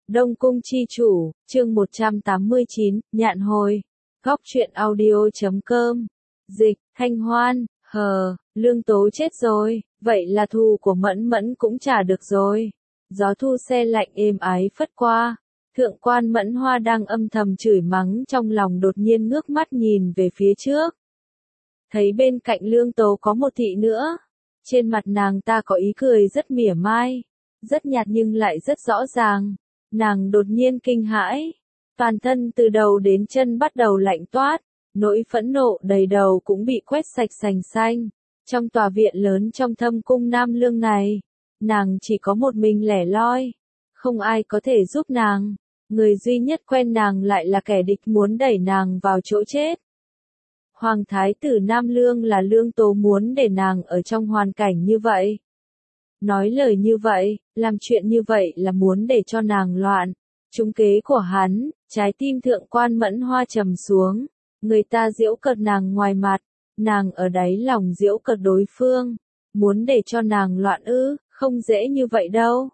Đông Cung Chi Chủ, chương 189, Nhạn Hồi. Góc truyện audio.com. Dịch, Thanh Hoan, Lương Tố chết rồi, vậy là thù của Mẫn Mẫn cũng trả được rồi. Gió thu se lạnh êm ái phất qua. Thượng quan Mẫn Hoa đang âm thầm chửi mắng trong lòng đột nhiên ngước mắt nhìn về phía trước. Thấy bên cạnh Lương Tố có một thị nữa. Trên mặt nàng ta có ý cười rất mỉa mai. Rất nhạt nhưng lại rất rõ ràng. Nàng đột nhiên kinh hãi. Toàn thân từ đầu đến chân bắt đầu lạnh toát. Nỗi phẫn nộ đầy đầu cũng bị quét sạch sành xanh. Trong tòa viện lớn trong Thâm Cung Nam Lương này, nàng chỉ có một mình lẻ loi. Không ai có thể giúp nàng. Người duy nhất quen nàng lại là kẻ địch muốn đẩy nàng vào chỗ chết. Hoàng thái tử Nam Lương là Lương Tố muốn để nàng ở trong hoàn cảnh như vậy. Nói lời như vậy, làm chuyện như vậy là muốn để cho nàng loạn. Trúng kế của hắn, trái tim thượng quan Mẫn Hoa trầm xuống. Người ta giễu cợt nàng ngoài mặt, nàng ở đáy lòng giễu cợt đối phương. Muốn để cho nàng loạn ư, không dễ như vậy đâu.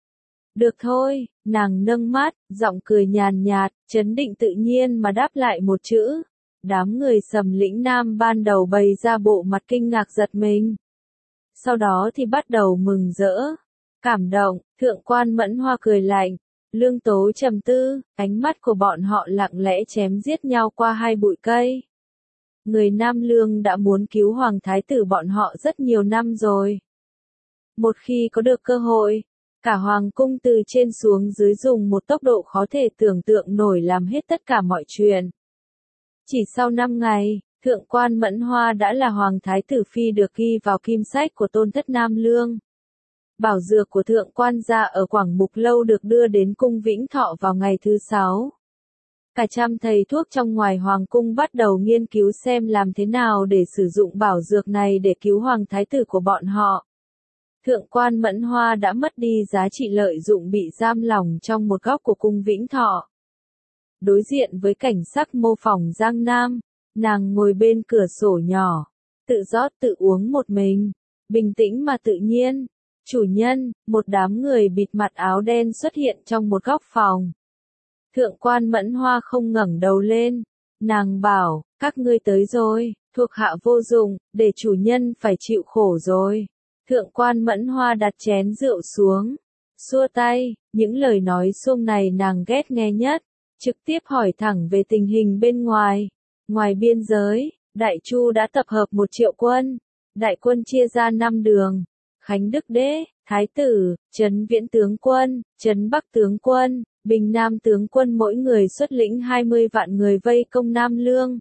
Được thôi, nàng nâng mắt, giọng cười nhàn nhạt, trấn định tự nhiên mà đáp lại một chữ. Đám người Sầm Lĩnh Nam ban đầu bày ra bộ mặt kinh ngạc giật mình. Sau đó thì bắt đầu mừng rỡ, cảm động, thượng quan Mẫn Hoa cười lạnh. Lương Tố trầm tư, ánh mắt của bọn họ lặng lẽ chém giết nhau qua hai bụi cây. Người Nam Lương đã muốn cứu Hoàng Thái tử bọn họ rất nhiều năm rồi. Một khi có được cơ hội, cả Hoàng cung từ trên xuống dưới dùng một tốc độ khó thể tưởng tượng nổi làm hết tất cả mọi chuyện. Chỉ sau 5 ngày, thượng quan Mẫn Hoa đã là Hoàng Thái tử phi được ghi vào kim sách của Tôn thất Nam Lương. Bảo dược của thượng quan gia ở Quảng Mục Lâu được đưa đến cung Vĩnh Thọ vào ngày thứ 6. Cả trăm thầy thuốc trong ngoài Hoàng cung bắt đầu nghiên cứu xem làm thế nào để sử dụng bảo dược này để cứu Hoàng Thái tử của bọn họ. Thượng quan Mẫn Hoa đã mất đi giá trị lợi dụng bị giam lỏng trong một góc của cung Vĩnh Thọ. Đối diện với cảnh sắc mô phỏng Giang Nam, nàng ngồi bên cửa sổ nhỏ, tự rót tự uống một mình, bình tĩnh mà tự nhiên. Chủ nhân, một đám người bịt mặt áo đen xuất hiện trong một góc phòng. Thượng quan Mẫn Hoa không ngẩng đầu lên. Nàng bảo, các ngươi tới rồi, thuộc hạ vô dụng, để chủ nhân phải chịu khổ rồi. Thượng quan Mẫn Hoa đặt chén rượu xuống, xua tay, những lời nói xuông này nàng ghét nghe nhất. Trực tiếp hỏi thẳng về tình hình bên ngoài. Ngoài biên giới, Đại Chu đã tập hợp 1 triệu quân. Đại quân chia ra 5 đường. Khánh Đức Đế, Thái tử, Trấn Viễn tướng quân, Trấn Bắc tướng quân, Bình Nam tướng quân mỗi người xuất lĩnh 20 vạn người vây công Nam Lương.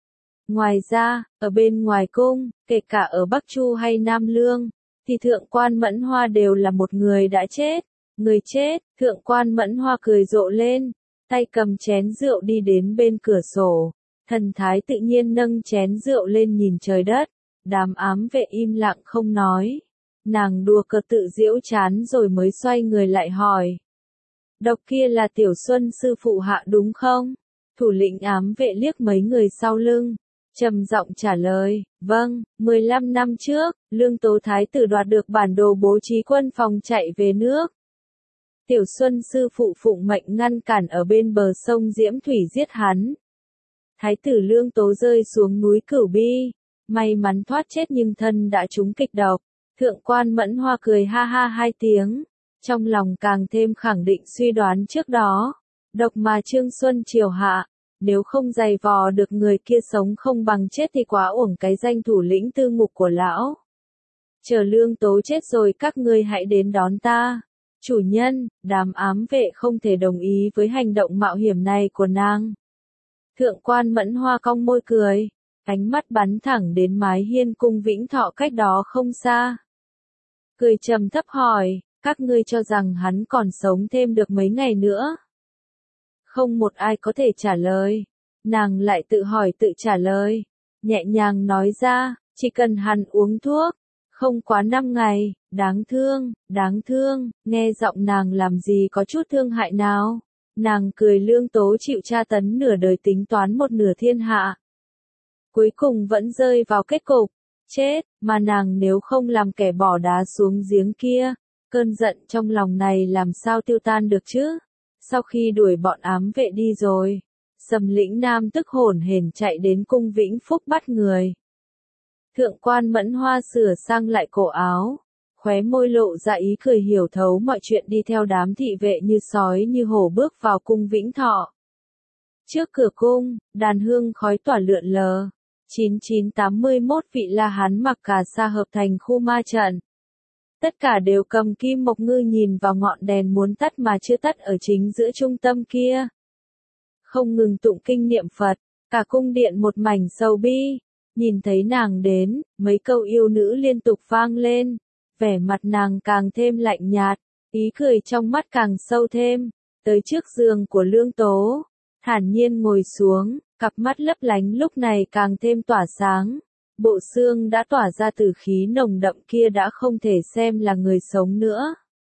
Ngoài ra, ở bên ngoài cung, kể cả ở Bắc Chu hay Nam Lương, thì thượng quan Mẫn Hoa đều là một người đã chết. Người chết, thượng quan Mẫn Hoa cười rộ lên, tay cầm chén rượu đi đến bên cửa sổ. Thần thái tự nhiên nâng chén rượu lên nhìn trời đất. Đám ám vệ im lặng không nói. Nàng đùa cợt tự giễu chán rồi mới xoay người lại hỏi. Độc kia là Tiểu Xuân sư phụ hạ đúng không? Thủ lĩnh ám vệ liếc mấy người sau lưng. Trầm giọng trả lời, vâng, 15 năm trước, Lương Tố Thái tử đoạt được bản đồ bố trí quân phòng chạy về nước. Tiểu Xuân sư phụ phụng mệnh ngăn cản ở bên bờ sông Diễm Thủy giết hắn. Thái tử Lương Tố rơi xuống núi Cửu Bi. May mắn thoát chết nhưng thân đã trúng kịch độc. Thượng quan Mẫn Hoa cười ha ha 2 tiếng. Trong lòng càng thêm khẳng định suy đoán trước đó. Độc mà Trương Xuân triều hạ. Nếu không giày vò được người kia sống không bằng chết thì quá uổng cái danh thủ lĩnh tư mục của lão. Chờ Lương Tố chết rồi các ngươi hãy đến đón ta. Chủ nhân, đám ám vệ không thể đồng ý với hành động mạo hiểm này của nàng. Thượng quan Mẫn Hoa cong môi cười. Ánh mắt bắn thẳng đến mái hiên cung Vĩnh Thọ cách đó không xa. Cười trầm thấp hỏi, các ngươi cho rằng hắn còn sống thêm được mấy ngày nữa? Không một ai có thể trả lời. Nàng lại tự hỏi tự trả lời. Nhẹ nhàng nói ra, chỉ cần hắn uống thuốc. Không quá 5 ngày, đáng thương, nghe giọng nàng làm gì có chút thương hại nào. Nàng cười Lương Tố chịu tra tấn nửa đời tính toán một nửa thiên hạ. Cuối cùng vẫn rơi vào kết cục, chết, mà nàng nếu không làm kẻ bỏ đá xuống giếng kia, cơn giận trong lòng này làm sao tiêu tan được chứ? Sau khi đuổi bọn ám vệ đi rồi, Sầm Lĩnh Nam tức hổn hển chạy đến cung Vĩnh Phúc bắt người. Thượng quan Mẫn Hoa sửa sang lại cổ áo, khóe môi lộ ra ý cười hiểu thấu mọi chuyện, đi theo đám thị vệ như sói như hổ bước vào cung Vĩnh Thọ. Trước cửa cung, đàn hương khói tỏa lượn lờ. 9981 vị La Hán mặc cà sa hợp thành khu ma trận. Tất cả đều cầm kim mộc ngư nhìn vào ngọn đèn muốn tắt mà chưa tắt ở chính giữa trung tâm kia. Không ngừng tụng kinh niệm Phật, cả cung điện một mảnh sầu bi. Nhìn thấy nàng đến, mấy câu yêu nữ liên tục vang lên. Vẻ mặt nàng càng thêm lạnh nhạt, ý cười trong mắt càng sâu thêm. Tới trước giường của Lương Tố, thản nhiên ngồi xuống, cặp mắt lấp lánh lúc này càng thêm tỏa sáng. Bộ xương đã tỏa ra tử khí nồng đậm kia đã không thể xem là người sống nữa.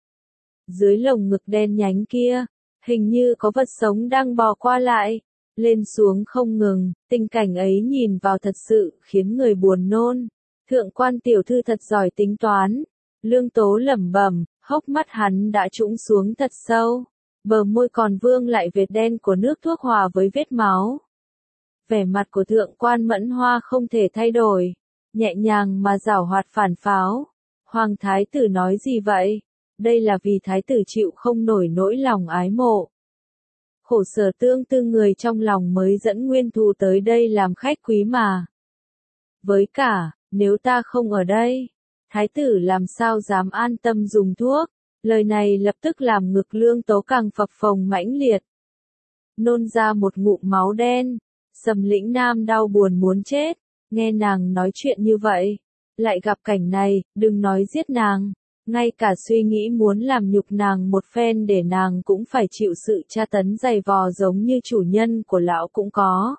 Dưới lồng ngực đen nhánh kia, hình như có vật sống đang bò qua lại, lên xuống không ngừng, tình cảnh ấy nhìn vào thật sự khiến người buồn nôn. Thượng quan tiểu thư thật giỏi tính toán. Lương Tố lẩm bẩm, hốc mắt hắn đã trũng xuống thật sâu. Bờ môi còn vương lại vệt đen của nước thuốc hòa với vết máu. Vẻ mặt của thượng quan Mẫn Hoa không thể thay đổi, nhẹ nhàng mà giảo hoạt phản pháo. Hoàng thái tử nói gì vậy? Đây là vì thái tử chịu không nổi nỗi lòng ái mộ. Khổ sở tương tư người trong lòng mới dẫn nguyên thù tới đây làm khách quý mà. Với cả, nếu ta không ở đây, thái tử làm sao dám an tâm dùng thuốc? Lời này lập tức làm ngực Lương Tố càng phập phồng mãnh liệt. Nôn ra một ngụm máu đen. Sầm Lĩnh Nam đau buồn muốn chết, nghe nàng nói chuyện như vậy, lại gặp cảnh này, đừng nói giết nàng, ngay cả suy nghĩ muốn làm nhục nàng một phen để nàng cũng phải chịu sự tra tấn dày vò giống như chủ nhân của lão cũng có.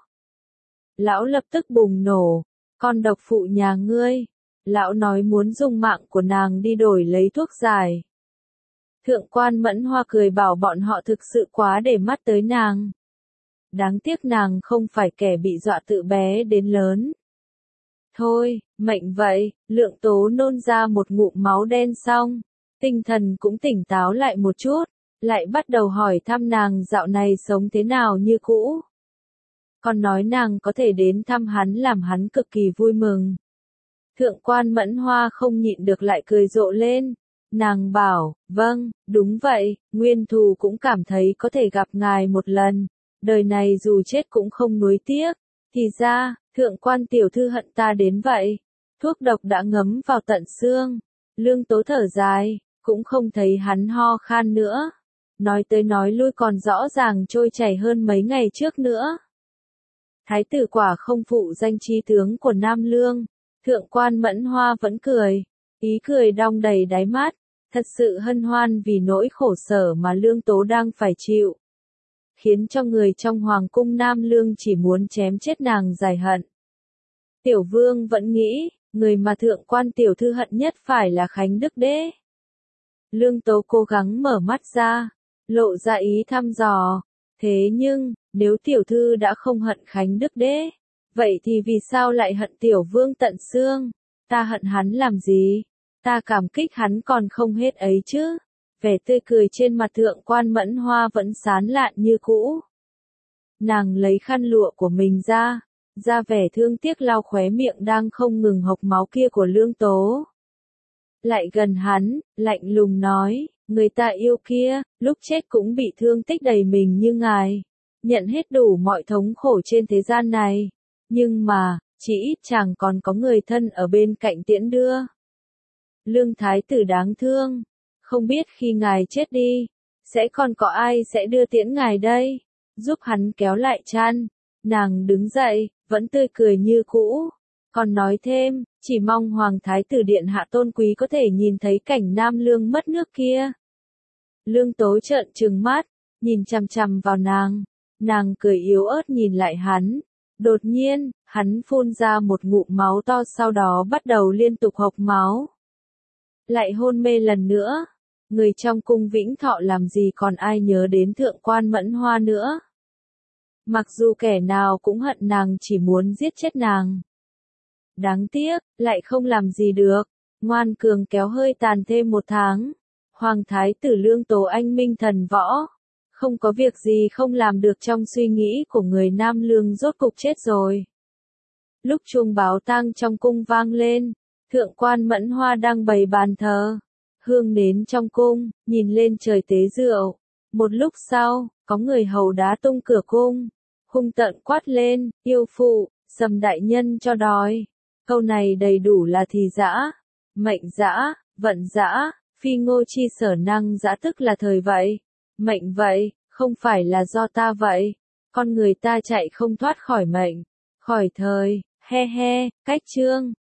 Lão lập tức bùng nổ, con độc phụ nhà ngươi, lão nói muốn dùng mạng của nàng đi đổi lấy thuốc giải. Thượng quan Mẫn Hoa cười bảo bọn họ thực sự quá để mắt tới nàng. Đáng tiếc nàng không phải kẻ bị dọa từ bé đến lớn. Thôi, mệnh vậy, Lượng Tố nôn ra một ngụm máu đen xong, tinh thần cũng tỉnh táo lại một chút, lại bắt đầu hỏi thăm nàng dạo này sống thế nào như cũ. Còn nói nàng có thể đến thăm hắn làm hắn cực kỳ vui mừng. Thượng quan Mẫn Hoa không nhịn được lại cười rộ lên. Nàng bảo, vâng, đúng vậy, nguyên thù cũng cảm thấy có thể gặp ngài một lần. Đời này dù chết cũng không nuối tiếc. Thì ra, thượng quan tiểu thư hận ta đến vậy. Thuốc độc đã ngấm vào tận xương. Lương Tố thở dài, cũng không thấy hắn ho khan nữa. Nói tới nói lui còn rõ ràng trôi chảy hơn mấy ngày trước nữa. Thái tử quả không phụ danh chi tướng của Nam Lương. Thượng quan Mẫn Hoa vẫn cười. Ý cười đong đầy đáy mắt. Thật sự hân hoan vì nỗi khổ sở mà Lương Tố đang phải chịu. Khiến cho người trong hoàng cung Nam Lương chỉ muốn chém chết nàng giải hận. Tiểu vương vẫn nghĩ, người mà thượng quan tiểu thư hận nhất phải là Khánh Đức Đế. Lương Tố cố gắng mở mắt ra, lộ ra ý thăm dò. Thế nhưng, nếu tiểu thư đã không hận Khánh Đức Đế, vậy thì vì sao lại hận tiểu vương tận xương? Ta hận hắn làm gì? Ta cảm kích hắn còn không hết ấy chứ. Vẻ tươi cười trên mặt thượng quan Mẫn Hoa vẫn sán lạn như cũ. Nàng lấy khăn lụa của mình ra vẻ thương tiếc lau khóe miệng đang không ngừng hộc máu kia của Lương Tố. Lại gần hắn, lạnh lùng nói, người ta yêu kia, lúc chết cũng bị thương tích đầy mình như ngài. Nhận hết đủ mọi thống khổ trên thế gian này. Nhưng mà, chỉ ít chàng còn có người thân ở bên cạnh tiễn đưa. Lương thái tử đáng thương. Không biết khi ngài chết đi, sẽ còn có ai sẽ đưa tiễn ngài đây? Giúp hắn kéo lại chăn. Nàng đứng dậy, vẫn tươi cười như cũ. Còn nói thêm, chỉ mong Hoàng thái tử điện hạ tôn quý có thể nhìn thấy cảnh Nam Lương mất nước kia. Lương Tố trợn trừng mắt, nhìn chằm chằm vào nàng. Nàng cười yếu ớt nhìn lại hắn. Đột nhiên, hắn phun ra một ngụm máu to sau đó bắt đầu liên tục hộc máu. Lại hôn mê lần nữa. Người trong cung Vĩnh Thọ làm gì còn ai nhớ đến thượng quan Mẫn Hoa nữa. Mặc dù kẻ nào cũng hận nàng chỉ muốn giết chết nàng. Đáng tiếc, lại không làm gì được. Ngoan cường kéo hơi tàn thêm một tháng. Hoàng thái tử Lương Tố anh minh thần võ. Không có việc gì không làm được trong suy nghĩ của người Nam Lương rốt cục chết rồi. Lúc chuông báo tang trong cung vang lên, thượng quan Mẫn Hoa đang bày bàn thờ, hương nến trong cung, nhìn lên trời tế rượu. Một lúc sau, có người hầu đá tung cửa cung, hung tợn quát lên, yêu phụ, Sầm đại nhân cho đòi. Câu này đầy đủ là thì dã, mệnh dã, vận dã, phi ngô chi sở năng dã tức là thời vậy. Mệnh vậy, không phải là do ta vậy. Con người ta chạy không thoát khỏi mệnh, khỏi thời, he he, cách chương.